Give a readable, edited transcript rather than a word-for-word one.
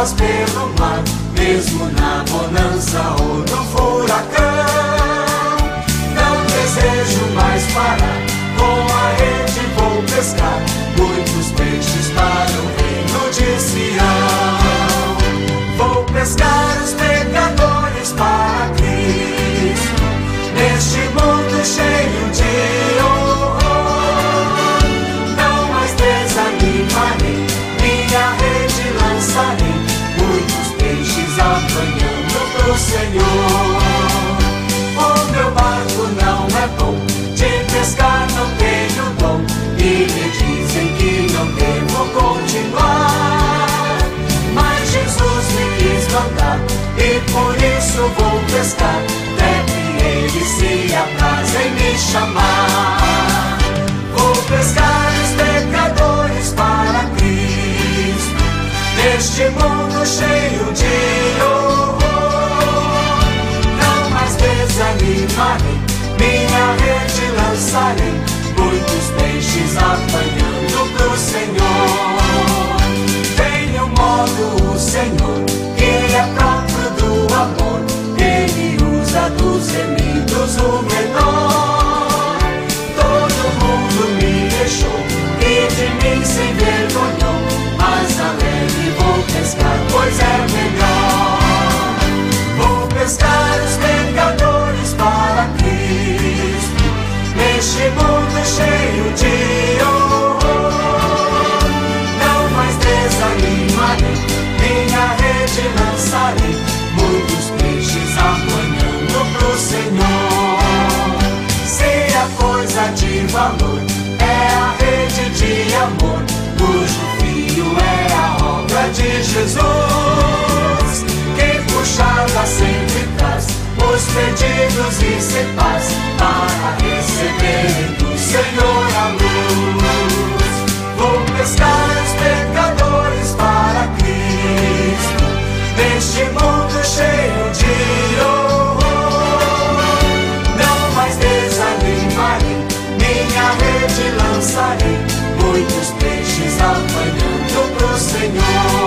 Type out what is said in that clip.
águas pelo mar, mesmo na bonança ou no furacão. Não desejo mais parar, com a rede vou pescar muitos peixes para o reino de Sião. Vou pescar os pecadores para Cristo, neste mundo cheio de horror. Não mais desanimarei, minha rede lançarei, muitos peixes apanhando pro Senhor. O meu barco não é bom, de pescar não tenho dom, e me dizem que não devo continuar. Mas Jesus me quis mandar, e por isso vou pescar, até que Ele se apraze em me chamar. Vou pescar os pecadores para Cristo, neste mundo cheio de horror. Não mais desanimarei, minha rede lançarei, muitos peixes apanhando pro Senhor. Tem um modo o Senhor, que é próprio do amor, Ele usa dos remidos o menor. Todo mundo me deixou e de mim se envergonhou, mas alegre vou pescar, pois é melhor. Vou pescar os pecadores para Cristo, neste mundo cheio de horror. Não mais desanimarei, minha rede lançarei, muitos peixes apanhando pro Senhor. Se a coisa de valor é a rede de amor, cujo fio é a obra de Jesus, que puxada sempre traz os perdidos e se paz, para receber do Senhor a luz. Vou pescar os pecadores para Cristo, neste mundo cheio de horror. Não mais desanimarei, minha rede lançarei, muitos peixes apanhando pro Senhor.